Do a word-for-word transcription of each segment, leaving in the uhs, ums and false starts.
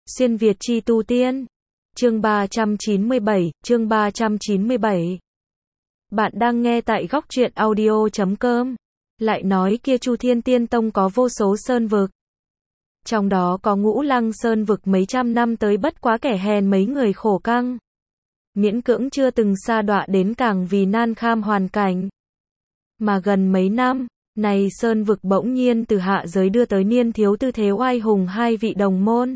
Xuyên Việt chi tu tiên. Chương ba trăm chín mươi bảy, chương ba trăm chín mươi bảy. Bạn đang nghe tại góc truyện audio chấm com. Lại nói kia Chu Thiên Tiên Tông có vô số sơn vực. Trong đó có Ngũ Lăng Sơn vực mấy trăm năm tới bất quá kẻ hèn mấy người khổ căng. Miễn cưỡng chưa từng sa đọa đến càng vì nan kham hoàn cảnh. Mà gần mấy năm, này sơn vực bỗng nhiên từ hạ giới đưa tới niên thiếu tư thế oai hùng hai vị đồng môn.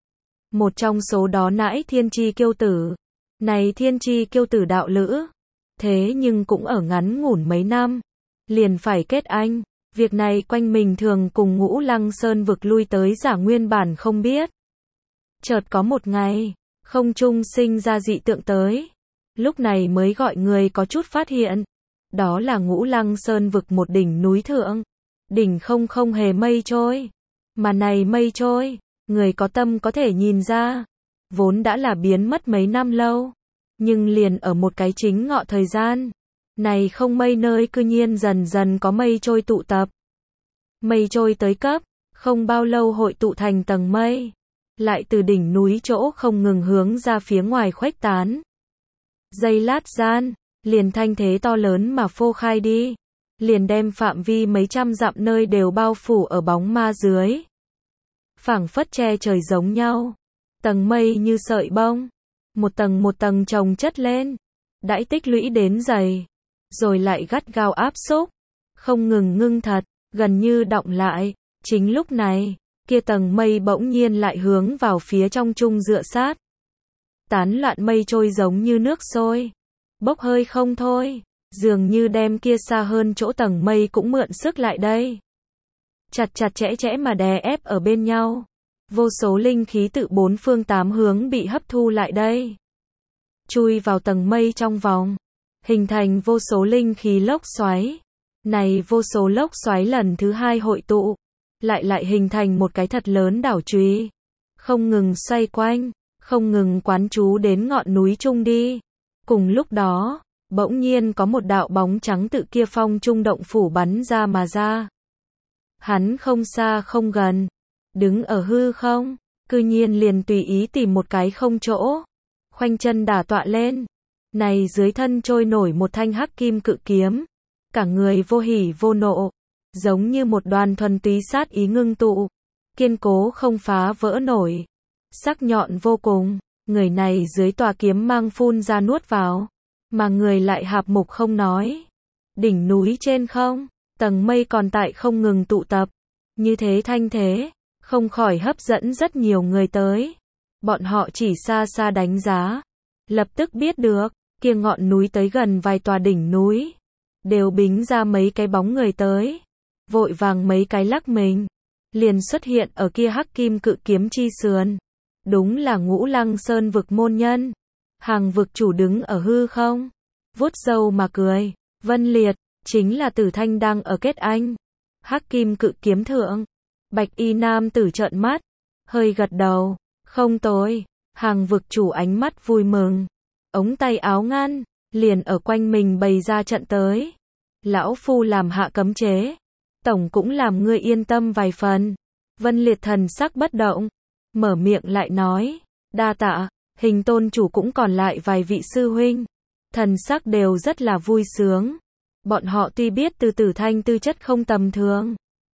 Một trong số đó nãi Thiên Chi Kiêu Tử. Này Thiên Chi Kiêu Tử đạo lữ. Thế nhưng cũng ở ngắn ngủn mấy năm. Liền phải kết anh. Việc này quanh mình thường cùng Ngũ Lăng Sơn vực lui tới giả nguyên bản không biết. Chợt có một ngày, không trung sinh ra dị tượng tới. Lúc này mới gọi người có chút phát hiện. Đó là Ngũ Lăng Sơn vực một đỉnh núi thượng. Đỉnh không không hề mây trôi. Mà này mây trôi, người có tâm có thể nhìn ra. Vốn đã là biến mất mấy năm lâu. Nhưng liền ở một cái chính ngọ thời gian. Này không mây nơi cư nhiên dần dần có mây trôi tụ tập. Mây trôi tới cấp, không bao lâu hội tụ thành tầng mây. Lại từ đỉnh núi chỗ không ngừng hướng ra phía ngoài khuếch tán. Giây lát gian, liền thanh thế to lớn mà phô khai đi. Liền đem phạm vi mấy trăm dặm nơi đều bao phủ ở bóng ma dưới. Phảng phất che trời giống nhau. Tầng mây như sợi bông. Một tầng một tầng chồng chất lên. Đãi tích lũy đến dày. Rồi lại gắt gao áp xúc. Không ngừng ngưng thật, gần như đọng lại. Chính lúc này, kia tầng mây bỗng nhiên lại hướng vào phía trong trung dựa sát. Tán loạn mây trôi giống như nước sôi. Bốc hơi không thôi. Dường như đem kia xa hơn chỗ tầng mây cũng mượn sức lại đây. Chặt chặt chẽ chẽ mà đè ép ở bên nhau. Vô số linh khí tự bốn phương tám hướng bị hấp thu lại đây. Chui vào tầng mây trong vòng. Hình thành vô số linh khí lốc xoáy. Này vô số lốc xoáy lần thứ hai hội tụ. Lại lại hình thành một cái thật lớn đảo chùy. Không ngừng xoay quanh. Không ngừng quán chú đến ngọn núi trung đi. Cùng lúc đó, bỗng nhiên có một đạo bóng trắng tự kia phong trung động phủ bắn ra mà ra. Hắn không xa không gần. Đứng ở hư không, cư nhiên liền tùy ý tìm một cái không chỗ. Khoanh chân đả tọa lên. Này dưới thân trôi nổi một thanh hắc kim cự kiếm. Cả người vô hỉ vô nộ. Giống như một đoàn thuần túy sát ý ngưng tụ. Kiên cố không phá vỡ nổi. Sắc nhọn vô cùng. Người này dưới tòa kiếm mang phun ra nuốt vào. Mà người lại hạp mục không nói. Đỉnh núi trên không. Tầng mây còn tại không ngừng tụ tập. Như thế thanh thế. Không khỏi hấp dẫn rất nhiều người tới. Bọn họ chỉ xa xa đánh giá. Lập tức biết được. Kia ngọn núi tới gần vài tòa đỉnh núi. Đều bính ra mấy cái bóng người tới. Vội vàng mấy cái lắc mình. Liền xuất hiện ở kia hắc kim cự kiếm chi sườn. Đúng là Ngũ Lăng Sơn vực môn nhân. Hàng vực chủ đứng ở hư không. Vuốt râu mà cười. Vân Liệt. Chính là Tử Thanh đang ở kết anh. Hắc kim cự kiếm thượng. Bạch y nam tử trợn mắt. Hơi gật đầu. Không tối. Hàng vực chủ ánh mắt vui mừng. Ống tay áo ngăn. Liền ở quanh mình bày ra trận tới. Lão phu làm hạ cấm chế. Tổng cũng làm ngươi yên tâm vài phần. Vân Liệt thần sắc bất động. Mở miệng lại nói. Đa tạ. Hình tôn chủ cũng còn lại vài vị sư huynh. Thần sắc đều rất là vui sướng. Bọn họ tuy biết từ Tử Thanh tư chất không tầm thường.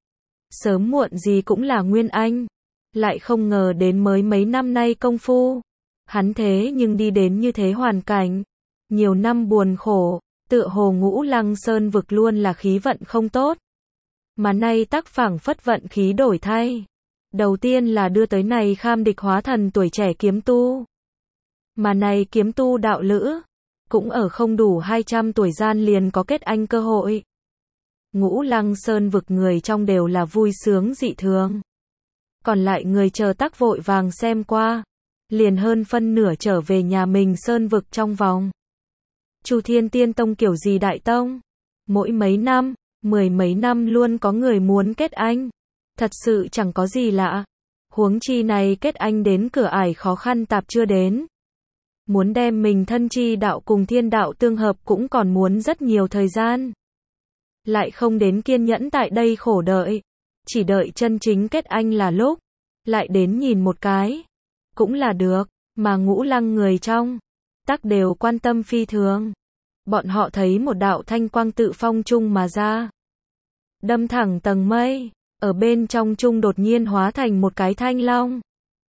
Sớm muộn gì cũng là nguyên anh. Lại không ngờ đến mới mấy năm nay công phu. Hắn thế nhưng đi đến như thế hoàn cảnh. Nhiều năm buồn khổ. Tựa hồ Ngũ Lăng Sơn vực luôn là khí vận không tốt. Mà nay tắc phảng phất vận khí đổi thay. Đầu tiên là đưa tới này kham địch hóa thần tuổi trẻ kiếm tu. Mà này kiếm tu đạo lữ. Cũng ở không đủ hai trăm tuổi gian liền có kết anh cơ hội. Ngũ Lăng Sơn vực người trong đều là vui sướng dị thường. Còn lại người chờ tắc vội vàng xem qua. Liền hơn phân nửa trở về nhà mình Sơn vực trong vòng. Chu Thiên Tiên Tông kiểu gì đại tông? Mỗi mấy năm, mười mấy năm luôn có người muốn kết anh. Thật sự chẳng có gì lạ. Huống chi này kết anh đến cửa ải khó khăn tạp chưa đến. Muốn đem mình thân chi đạo cùng thiên đạo tương hợp cũng còn muốn rất nhiều thời gian. Lại không đến kiên nhẫn tại đây khổ đợi. Chỉ đợi chân chính kết anh là lúc. Lại đến nhìn một cái. cũng là được, mà Ngũ Lăng người trong, tắc đều quan tâm phi thường. Bọn họ thấy một đạo thanh quang tự phong trung mà ra, đâm thẳng tầng mây, ở bên trong trung đột nhiên hóa thành một cái thanh long.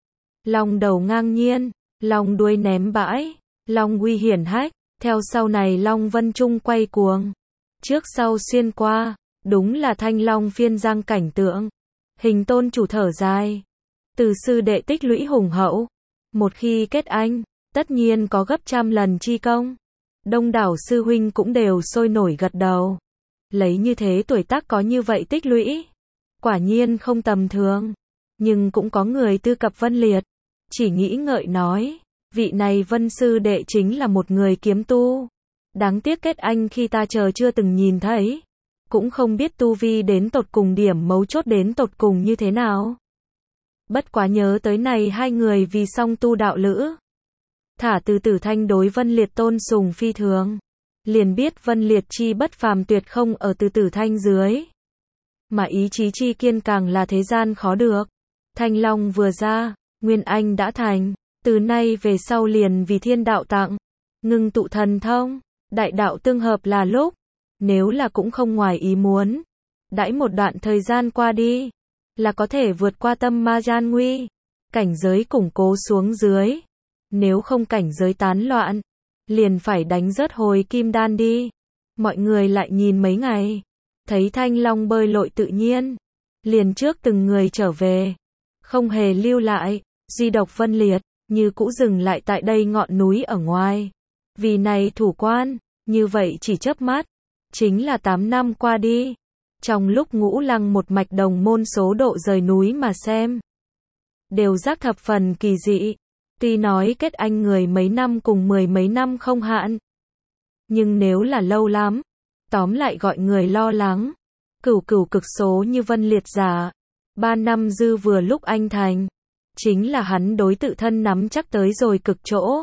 Long đầu ngang nhiên, long đuôi ném bãi, long uy hiển hách, theo sau này long vân trung quay cuồng, trước sau xuyên qua, đúng là thanh long phiên giang cảnh tượng. Hình tôn chủ thở dài, từ sư đệ tích lũy hùng hậu, một khi kết anh, tất nhiên có gấp trăm lần chi công. Đông đảo sư huynh cũng đều sôi nổi gật đầu. Lấy như thế tuổi tác có như vậy tích lũy, quả nhiên không tầm thường. Nhưng cũng có người tư cập Vân Liệt, chỉ nghĩ ngợi nói, vị này Vân sư đệ chính là một người kiếm tu. Đáng tiếc kết anh khi ta chờ chưa từng nhìn thấy, cũng không biết tu vi đến tột cùng điểm mấu chốt đến tột cùng như thế nào. Bất quá nhớ tới này hai người vì song tu đạo lữ, thả từ Tử Thanh đối Vân Liệt tôn sùng phi thường, liền biết Vân Liệt chi bất phàm tuyệt không ở từ Tử Thanh dưới. Mà ý chí chi kiên càng là thế gian khó được. Thanh Long vừa ra, Nguyên Anh đã thành, từ nay về sau liền vì thiên đạo tặng, ngưng tụ thần thông, đại đạo tương hợp là lúc, nếu là cũng không ngoài ý muốn, đãi một đoạn thời gian qua đi, là có thể vượt qua tâm ma gian nguy, cảnh giới củng cố xuống dưới. Nếu không cảnh giới tán loạn, liền phải đánh rớt hồi kim đan đi. Mọi người lại nhìn mấy ngày, thấy Thanh Long bơi lội tự nhiên, liền trước từng người trở về, không hề lưu lại, duy độc Vân Liệt, như cũ dừng lại tại đây ngọn núi ở ngoài. Vì này thủ quan, như vậy chỉ chớp mắt, chính là tám năm qua đi. Trong lúc Ngũ Lăng một mạch đồng môn số độ rời núi mà xem, đều giác thập phần kỳ dị. Tuy nói kết anh người mấy năm cùng mười mấy năm không hạn, nhưng nếu là lâu lắm, tóm lại gọi người lo lắng. Cửu cửu cực số như Vân Liệt giả, ba năm dư vừa lúc anh thành, chính là hắn đối tự thân nắm chắc tới rồi cực chỗ.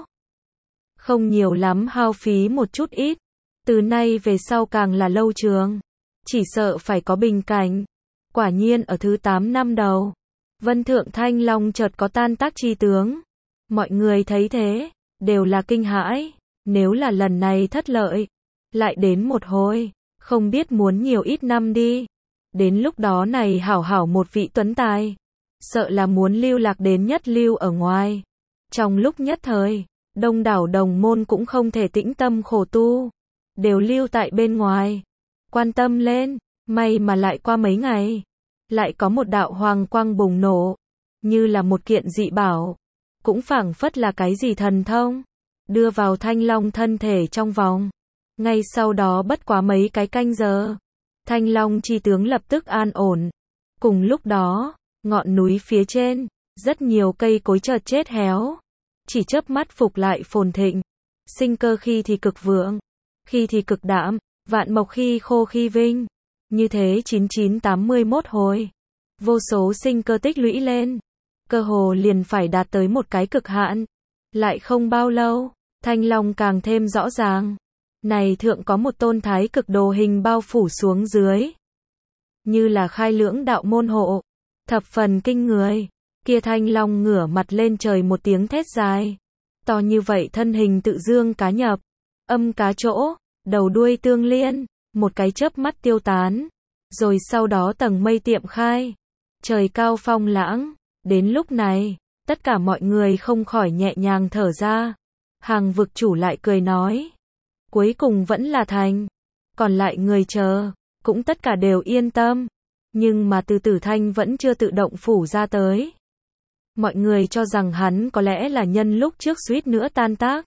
Không nhiều lắm hao phí một chút ít, từ nay về sau càng là lâu trường, chỉ sợ phải có bình cảnh. Quả nhiên ở thứ tám năm đầu, Vân Thượng Thanh Long chợt có tan tác chi tướng. Mọi người thấy thế, đều là kinh hãi, nếu là lần này thất lợi, lại đến một hồi, không biết muốn nhiều ít năm đi. Đến lúc đó này hảo hảo một vị tuấn tài, sợ là muốn lưu lạc đến nhất lưu ở ngoài. Trong lúc nhất thời, đông đảo đồng môn cũng không thể tĩnh tâm khổ tu, đều lưu tại bên ngoài, quan tâm lên, may mà lại qua mấy ngày, lại có một đạo hoàng quang bùng nổ, như là một kiện dị bảo, cũng phảng phất là cái gì thần thông, đưa vào Thanh Long thân thể trong vòng. Ngay sau đó bất quá mấy cái canh giờ, Thanh Long chi tướng lập tức an ổn. Cùng lúc đó, ngọn núi phía trên, rất nhiều cây cối chợt chết héo, chỉ chớp mắt phục lại phồn thịnh. Sinh cơ khi thì cực vượng, khi thì cực đạm, vạn mộc khi khô khi vinh. Như thế chín chín tám mươi mốt hồi, vô số sinh cơ tích lũy lên, cơ hồ liền phải đạt tới một cái cực hạn. Lại không bao lâu, Thanh Long càng thêm rõ ràng. Này thượng có một tôn thái cực đồ hình bao phủ xuống dưới, như là khai lưỡng đạo môn hộ, thập phần kinh người. Kia Thanh Long ngửa mặt lên trời một tiếng thét dài, to như vậy thân hình tự dương cá nhập, âm cá chỗ, đầu đuôi tương liên, một cái chớp mắt tiêu tán, rồi sau đó tầng mây tiệm khai, trời cao phong lãng. Đến lúc này, tất cả mọi người không khỏi nhẹ nhàng thở ra. Hàng vực chủ lại cười nói, cuối cùng vẫn là thành, còn lại người chờ, cũng tất cả đều yên tâm. Nhưng mà từ Tử Thanh vẫn chưa tự động phủ ra tới. Mọi người cho rằng hắn có lẽ là nhân lúc trước suýt nữa tan tác,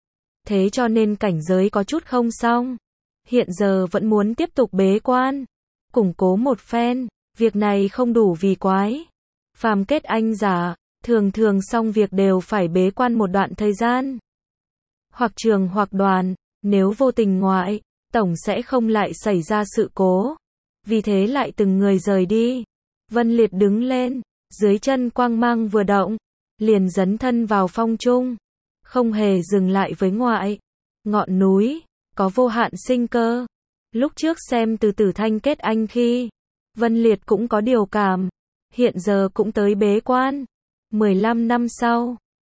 thế cho nên cảnh giới có chút không xong, hiện giờ vẫn muốn tiếp tục bế quan, củng cố một phen. Việc này không đủ vì quái, phàm kết anh giả, thường thường xong việc đều phải bế quan một đoạn thời gian, hoặc trường hoặc đoàn, nếu vô tình ngoại, tổng sẽ không lại xảy ra sự cố. Vì thế lại từng người rời đi. Vân Liệt đứng lên, dưới chân quang mang vừa động, liền dấn thân vào phong trung, không hề dừng lại với ngoại. Ngọn núi, có vô hạn sinh cơ. Lúc trước xem từ Tử Thanh kết anh khi, Vân Liệt cũng có điều cảm, hiện giờ cũng tới bế quan. mười lăm năm sau,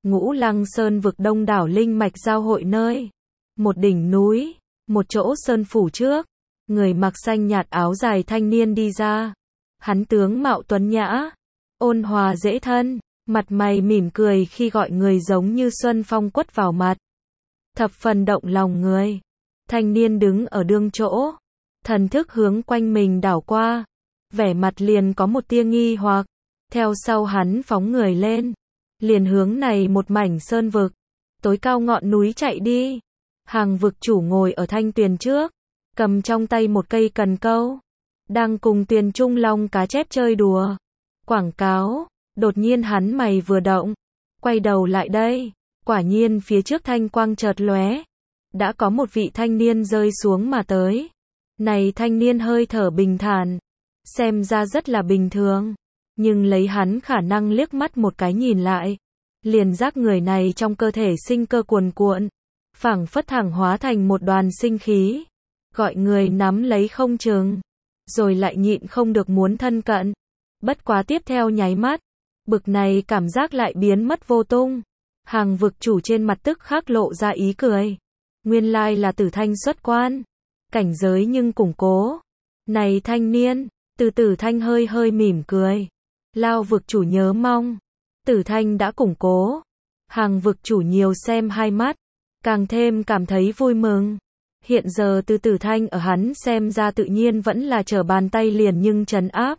Ngũ Lăng Sơn vực đông đảo linh mạch giao hội nơi. Một đỉnh núi, một chỗ sơn phủ trước, người mặc xanh nhạt áo dài thanh niên đi ra. Hắn tướng mạo tuấn nhã, ôn hòa dễ thân, mặt mày mỉm cười khi gọi người giống như xuân phong quất vào mặt. Thập phần động lòng người. Thanh niên đứng ở đương chỗ, thần thức hướng quanh mình đảo qua, vẻ mặt liền có một tia nghi hoặc. Theo sau hắn phóng người lên, liền hướng này một mảnh sơn vực, tối cao ngọn núi chạy đi. Hàng vực chủ ngồi ở thanh tuyền trước, cầm trong tay một cây cần câu, đang cùng tuyền trung long cá chép chơi đùa. Quảng cáo, đột nhiên hắn mày vừa động, quay đầu lại đây, quả nhiên phía trước thanh quang chợt lóe, đã có một vị thanh niên rơi xuống mà tới. Này thanh niên hơi thở bình thản, xem ra rất là bình thường, nhưng lấy hắn khả năng liếc mắt một cái nhìn lại, liền giác người này trong cơ thể sinh cơ cuồn cuộn, phảng phất thẳng hóa thành một đoàn sinh khí, gọi người nắm lấy không chừng, rồi lại nhịn không được muốn thân cận. Bất quá tiếp theo nháy mắt, bực này cảm giác lại biến mất vô tung. Hàng vực chủ trên mặt tức khắc lộ ra ý cười. Nguyên lai là Tử Thanh xuất quan, cảnh giới nhưng củng cố. Này thanh niên, từ Tử Thanh hơi hơi mỉm cười. Lao vực chủ nhớ mong, Tử Thanh đã củng cố. Hàng vực chủ nhiều xem hai mắt, càng thêm cảm thấy vui mừng. Hiện giờ từ Tử Thanh ở hắn xem ra tự nhiên vẫn là trở bàn tay liền nhưng trấn áp.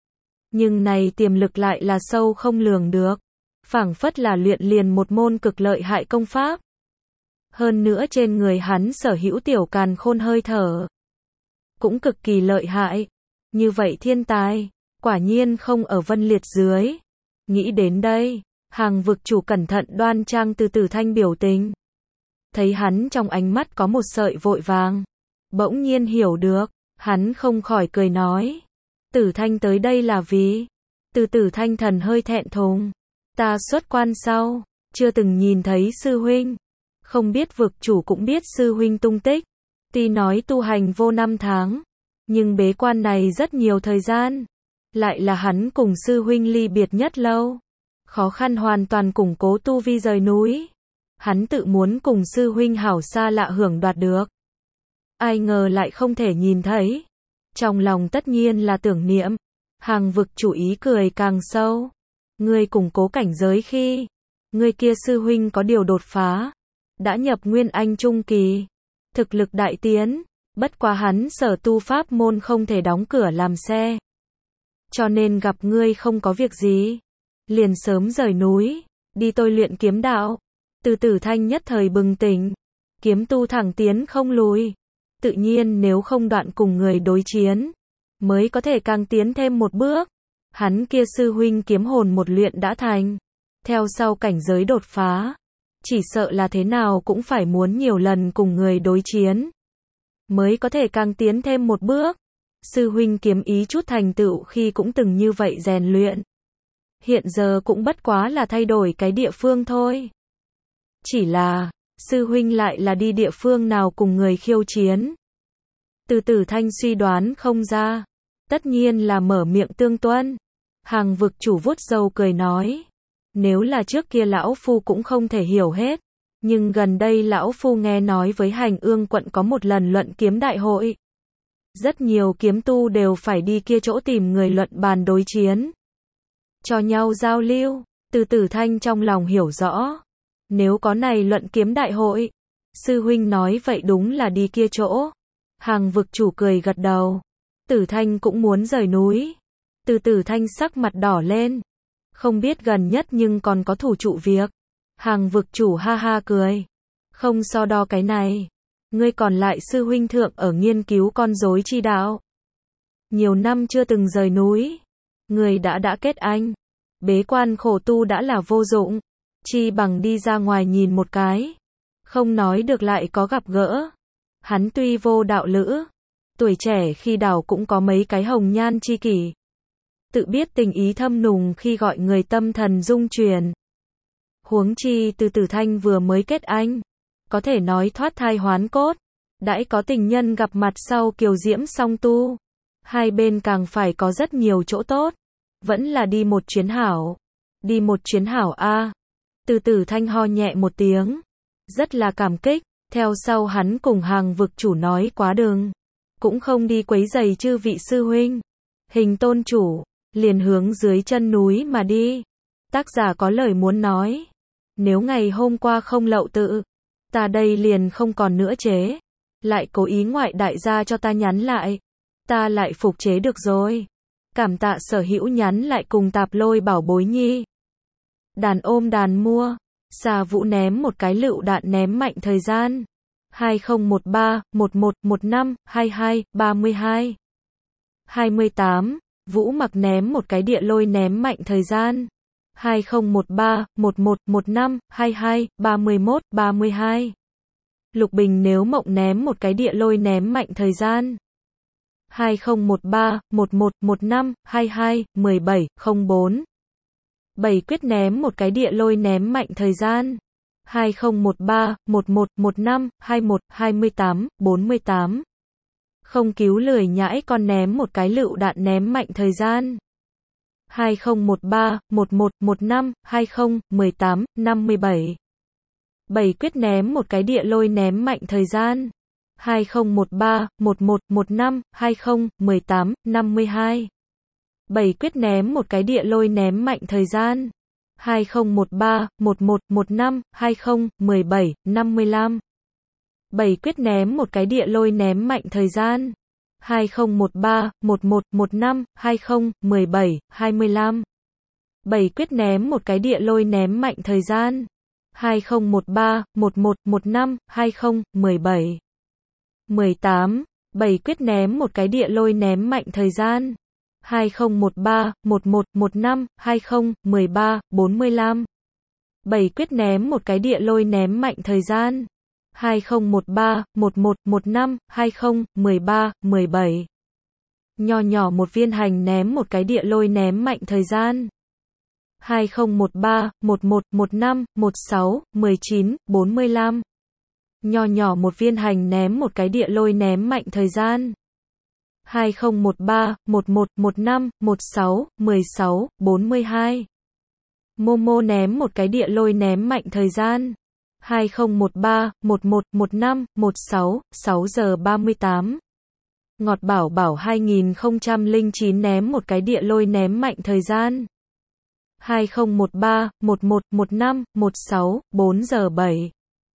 Nhưng này tiềm lực lại là sâu không lường được, phảng phất là luyện liền một môn cực lợi hại công pháp. Hơn nữa trên người hắn sở hữu tiểu càn khôn hơi thở, cũng cực kỳ lợi hại. Như vậy thiên tài, quả nhiên không ở Vân Liệt dưới. Nghĩ đến đây, hàng vực chủ cẩn thận đoan trang từ Tử Thanh biểu tình. Thấy hắn trong ánh mắt có một sợi vội vàng, bỗng nhiên hiểu được, hắn không khỏi cười nói. Tử Thanh tới đây là vì, từ Tử Thanh thần hơi thẹn thùng. Ta xuất quan sau, chưa từng nhìn thấy sư huynh. Không biết vực chủ cũng biết sư huynh tung tích. Tuy nói tu hành vô năm tháng, nhưng bế quan này rất nhiều thời gian. Lại là hắn cùng sư huynh ly biệt nhất lâu. Khó khăn hoàn toàn củng cố tu vi rời núi. Hắn tự muốn cùng sư huynh hảo xa lạ hưởng đoạt được. Ai ngờ lại không thể nhìn thấy. Trong lòng tất nhiên là tưởng niệm. Hàng vực chủ ý cười càng sâu. Ngươi củng cố cảnh giới khi, ngươi kia sư huynh có điều đột phá, đã nhập Nguyên Anh Trung Kỳ, thực lực đại tiến, bất quá hắn sở tu pháp môn không thể đóng cửa làm xe. Cho nên gặp ngươi không có việc gì, liền sớm rời núi, đi tôi luyện kiếm đạo. Từ Tử Thanh nhất thời bừng tỉnh, kiếm tu thẳng tiến không lùi, tự nhiên nếu không đoạn cùng người đối chiến, mới có thể càng tiến thêm một bước. Hắn kia sư huynh kiếm hồn một luyện đã thành, theo sau cảnh giới đột phá, chỉ sợ là thế nào cũng phải muốn nhiều lần cùng người đối chiến, mới có thể càng tiến thêm một bước. Sư huynh kiếm ý chút thành tựu khi cũng từng như vậy rèn luyện. Hiện giờ cũng bất quá là thay đổi cái địa phương thôi. Chỉ là, sư huynh lại là đi địa phương nào cùng người khiêu chiến. Từ Tử Thanh suy đoán không ra, tất nhiên là mở miệng tương tuân. Hàng vực chủ vuốt râu cười nói, nếu là trước kia lão phu cũng không thể hiểu hết, nhưng gần đây lão phu nghe nói với Hành Ương quận có một lần luận kiếm đại hội. Rất nhiều kiếm tu đều phải đi kia chỗ tìm người luận bàn đối chiến, cho nhau giao lưu. Từ Tử Thanh trong lòng hiểu rõ, nếu có này luận kiếm đại hội, sư huynh nói vậy đúng là đi kia chỗ. Hàng vực chủ cười gật đầu. Tử Thanh cũng muốn rời núi. Từ Tử Thanh sắc mặt đỏ lên, không biết gần nhất nhưng còn có thủ trụ việc. Hàng vực chủ ha ha cười, không so đo cái này, ngươi còn lại sư huynh thượng ở nghiên cứu con rối chi đạo. Nhiều năm chưa từng rời núi, người đã đã kết anh, bế quan khổ tu đã là vô dụng, chi bằng đi ra ngoài nhìn một cái, không nói được lại có gặp gỡ. Hắn tuy vô đạo lữ, tuổi trẻ khi đảo cũng có mấy cái hồng nhan chi kỷ. Tự biết tình ý thâm nùng khi gọi người tâm thần rung chuyển. Huống chi từ Tử Thanh vừa mới kết anh, có thể nói thoát thai hoán cốt, đãi có tình nhân gặp mặt sau kiều diễm song tu. Hai bên càng phải có rất nhiều chỗ tốt, vẫn là đi một chuyến hảo. Đi một chuyến hảo a. Từ Tử Thanh ho nhẹ một tiếng. Rất là cảm kích. Theo sau hắn cùng hàng vực chủ nói quá đường. Cũng không đi quấy giày chư vị sư huynh. Hình tôn chủ. Liền hướng dưới chân núi mà đi. Tác giả có lời muốn nói. Nếu ngày hôm qua không lậu tự. Ta đây liền không còn nữa chế. Lại cố ý ngoại đại gia cho ta nhắn lại. Ta lại phục chế được rồi. Cảm tạ sở hữu nhắn lại cùng tạp lôi bảo bối nhi. Đàn ôm đàn mua. Xà Vũ ném một cái lựu đạn ném mạnh thời gian. hai không một ba, một một một năm, hai hai, ba mươi hai. hai mươi tám. Vũ Mặc ném một cái địa lôi ném mạnh thời gian. hai không một ba, một một một năm, hai hai, ba mươi mốt, ba mươi hai. Lục Bình nếu mộng ném một cái địa lôi ném mạnh thời gian. hai không một ba, một một một năm, hai hai, mười bảy, không bốn. Bảy Quyết ném một cái địa lôi ném mạnh thời gian. hai không một ba, một một một năm, hai một, hai mươi tám, bốn mươi tám. Không cứu lười nhãi con ném một cái lựu đạn ném mạnh thời gian. hai không một ba, một một một năm, hai không, mười tám, năm mươi bảy. Bảy Quyết ném một cái địa lôi ném mạnh thời gian. hai không một ba, một một một năm, hai không, mười tám, năm mươi hai. Bảy Quyết ném một cái địa lôi ném mạnh thời gian. hai không một ba, một một một năm, hai không, mười bảy, năm mươi lăm. Bảy Quyết ném một cái địa lôi ném mạnh thời gian. hai không một ba, một một một năm, hai không, mười bảy, hai mươi lăm. Bảy Quyết ném một cái địa lôi ném mạnh thời gian. hai không một ba, một một một năm, hai không, mười bảy, mười tám. Bảy Quyết ném một cái địa lôi ném mạnh thời gian. hai không một ba, một một một năm, hai không, mười ba, bốn mươi lăm. Bảy Quyết ném một cái địa lôi ném mạnh thời gian. hai không một ba, một một một năm, hai không, mười ba, mười bảy. Nho nhỏ một viên hành ném một cái địa lôi ném mạnh thời gian. hai không một ba, một một một năm, một sáu, mười chín, bốn mươi lăm. Nho nhỏ một viên hành ném một cái địa lôi ném mạnh thời gian. hai không một ba, một một một năm, một sáu, mười sáu, bốn mươi hai. Momo ném một cái địa lôi ném mạnh thời gian. hai không một ba, một một một năm, một sáu, sáu giờ ba mươi tám. Ngọt Bảo Bảo hai không không chín ném một cái địa lôi ném mạnh thời gian. hai không một ba, một một một năm, một sáu, bốn giờ bảy.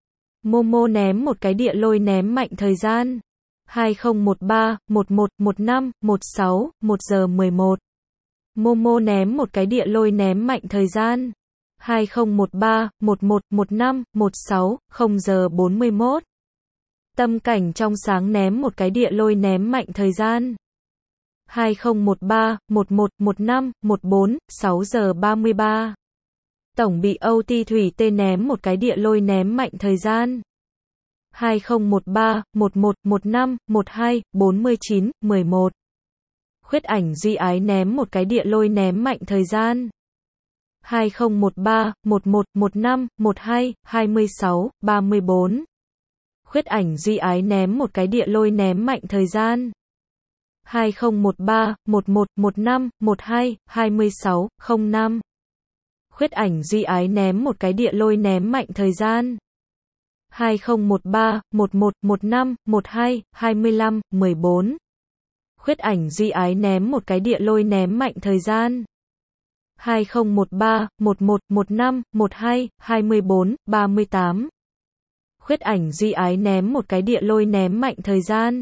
Momo ném một cái địa lôi ném mạnh thời gian. hai không một ba, một một một năm, một sáu, một giờ mười một. Momo ném một cái địa lôi ném mạnh thời gian. hai không một ba, một một một năm, một sáu, không giờ bốn mươi mốt. Tâm Cảnh trong sáng ném một cái địa lôi ném mạnh thời gian. hai không một ba, một một một năm, một bốn, sáu giờ ba mươi ba. Tổng bị Âu Ti Thủy Tê ném một cái địa lôi ném mạnh thời gian. hai không một ba, một một một năm, một hai, bốn mươi chín, mười một. Khuyết Ảnh Duy Ái ném một cái địa lôi ném mạnh thời gian. hai không một ba, một một một năm, một hai, hai mươi sáu, ba mươi bốn. Khuyết Ảnh Duy Ái ném một cái địa lôi ném mạnh thời gian. hai không một ba, một một một năm, một hai, hai mươi sáu, không năm. Khuyết Ảnh Duy Ái ném một cái địa lôi ném mạnh thời gian. hai không một ba, một một một năm, một hai, hai mươi lăm, mười bốn. Khuyết Ảnh Duy Ái ném một cái địa lôi ném mạnh thời gian. hai không một ba, một một một năm, một hai, hai mươi bốn, ba mươi tám. Khuyết Ảnh Duy Ái ném một cái địa lôi ném mạnh thời gian.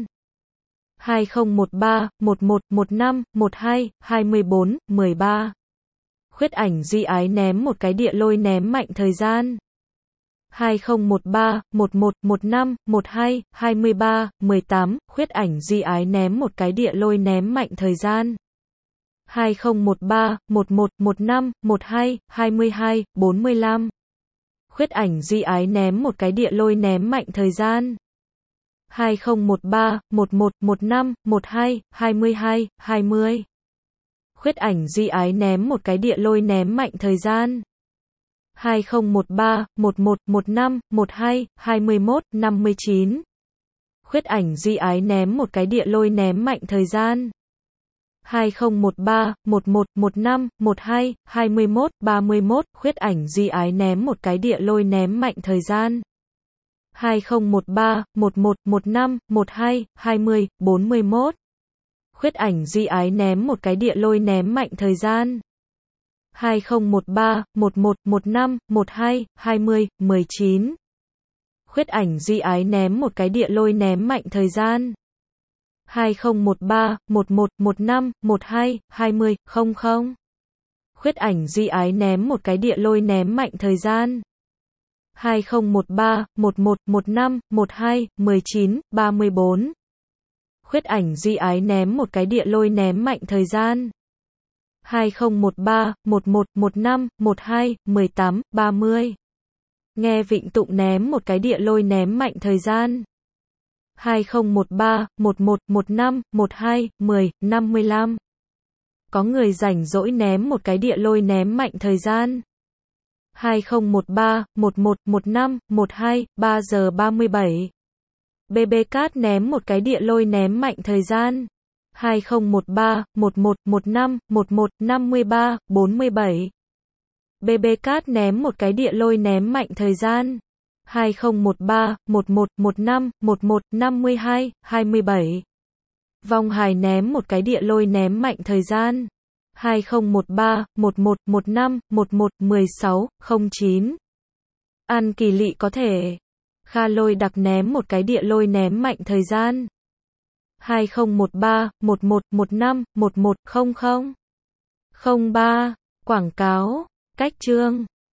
hai không một ba, một một một năm, một hai, hai mươi bốn, mười ba. Khuyết Ảnh Duy Ái ném một cái địa lôi ném mạnh thời gian. hai không một ba, một một một năm, một hai, hai mươi ba, mười tám. Khuyết Ảnh Duy Ái ném một cái địa lôi ném mạnh thời gian. hai không một ba, một một một năm, một hai, hai mươi hai, bốn mươi lăm. Khuyết Ảnh Duy Ái ném một cái địa lôi ném mạnh thời gian. hai không một ba, một một một năm, một hai, hai mươi hai, hai mươi. Khuyết Ảnh Duy Ái ném một cái địa lôi ném mạnh thời gian. hai không một ba, một một một năm, một hai, hai mươi mốt, năm mươi chín. Khuyết Ảnh Duy Ái ném một cái địa lôi ném mạnh thời gian. hai không một ba, một một một năm, một hai, hai mươi mốt, ba mươi mốt, khuyết ảnh Duy Ái ném một cái địa lôi ném mạnh thời gian. hai không một ba, một một một năm, một hai, hai mươi, bốn mươi mốt. Khuyết ảnh Duy Ái ném một cái địa lôi ném mạnh thời gian. hai không một ba, một một một năm, một hai, hai mươi, mười chín. Khuyết ảnh Duy Ái ném một cái địa lôi ném mạnh thời gian. hai không một ba, một một một năm, một hai, hai mươi, không không. Khuyết ảnh Duy Ái ném một cái địa lôi ném mạnh thời gian. hai không một ba, một một một năm, một hai, mười chín, ba mươi bốn. Khuyết ảnh Duy Ái ném một cái địa lôi ném mạnh thời gian. hai không một ba, một một một năm, một hai, mười tám, ba mươi. Nghe Vịnh Tụng ném một cái địa lôi ném mạnh thời gian. hai không một ba, một một một năm, một hai, mười, năm mươi lăm. Có người rảnh rỗi ném một cái địa lôi ném mạnh thời gian. hai không một ba, một một một năm, một hai, ba giờ ba mươi bảy. bê bê Cát ném một cái địa lôi ném mạnh thời gian. hai không một ba, một một một năm, một một, năm mươi ba, bốn mươi bảy. bê bê Cát ném một cái địa lôi ném mạnh thời gian. hai không một ba, một một một năm, một một, năm mươi hai, hai mươi bảy. Vong Hài ném một cái địa lôi ném mạnh thời gian. hai không một ba, một một một năm, một một, mười sáu, không chín. An Kỳ Lị có thể. Kha Lôi Đặc ném một cái địa lôi ném mạnh thời gian. hai không một ba, một một một năm, một một, không không. không ba. Quảng cáo. Cách chương.